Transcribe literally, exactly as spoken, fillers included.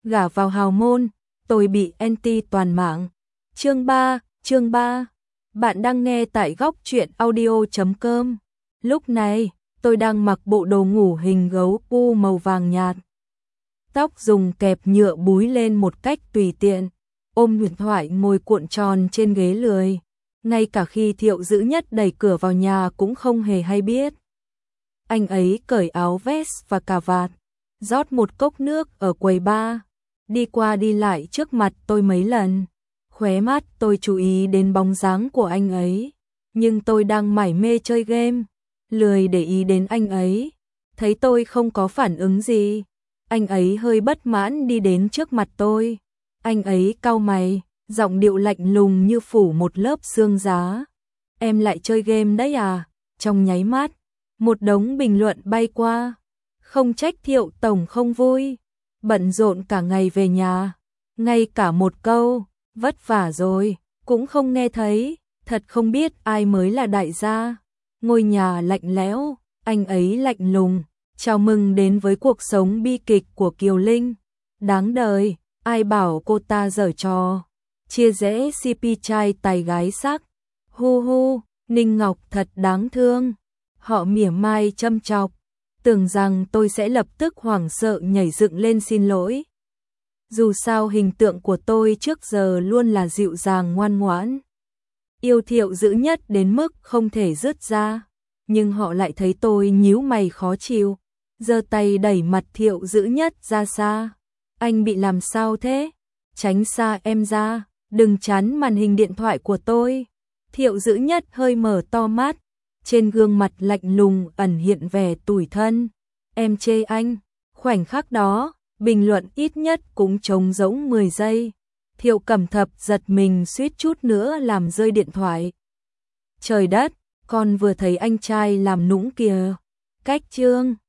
gả vào hào môn, tôi bị anti toàn mạng. Chương ba, chương ba. Bạn đang nghe tại góc truyện audio chấm com. Lúc này, tôi đang mặc bộ đồ ngủ hình gấu pu màu vàng nhạt. Tóc dùng kẹp nhựa búi lên một cách tùy tiện, ôm điện thoại ngồi cuộn tròn trên ghế lười. Ngay cả khi Thiệu Dữ Nhất đẩy cửa vào nhà cũng không hề hay biết. Anh ấy cởi áo vest và cà vạt, rót một cốc nước ở quầy bar, đi qua đi lại trước mặt tôi mấy lần. Khóe mắt tôi chú ý đến bóng dáng của anh ấy, nhưng tôi đang mải mê chơi game, lười để ý đến anh ấy. Thấy tôi không có phản ứng gì, anh ấy hơi bất mãn đi đến trước mặt tôi. Anh ấy cau mày, giọng điệu lạnh lùng như phủ một lớp sương giá. Em lại chơi game đấy à? Trong nháy mắt, một đống bình luận bay qua. Không trách Thiệu tổng không vui, bận rộn cả ngày về nhà, ngay cả một câu vất vả rồi cũng không nghe thấy, thật không biết ai mới là đại gia. Ngôi nhà lạnh lẽo, anh ấy lạnh lùng, chào mừng đến với cuộc sống bi kịch của Kiều Linh. Đáng đời, ai bảo cô ta giở trò, chia rẽ xê pê trai tài gái sắc. Hu hu, Ninh Ngọc thật đáng thương. Họ mỉa mai châm chọc, tưởng rằng tôi sẽ lập tức hoảng sợ nhảy dựng lên xin lỗi. Dù sao hình tượng của tôi trước giờ luôn là dịu dàng ngoan ngoãn, yêu Thiệu Dữ Nhất đến mức không thể dứt ra, nhưng họ lại thấy tôi nhíu mày khó chịu, giơ tay đẩy mặt Thiệu Dữ Nhất ra xa. Anh bị làm sao thế? Tránh xa em ra, đừng chắn màn hình điện thoại của tôi. Thiệu Dữ Nhất hơi mở to mắt, trên gương mặt lạnh lùng ẩn hiện vẻ tủi thân. Em chê anh. Khoảnh khắc đó, bình luận ít nhất cũng trống rỗng mười giây. Thiệu Cẩm Thập giật mình suýt chút nữa làm rơi điện thoại. Trời đất, con vừa thấy anh trai làm nũng kìa. Cách chương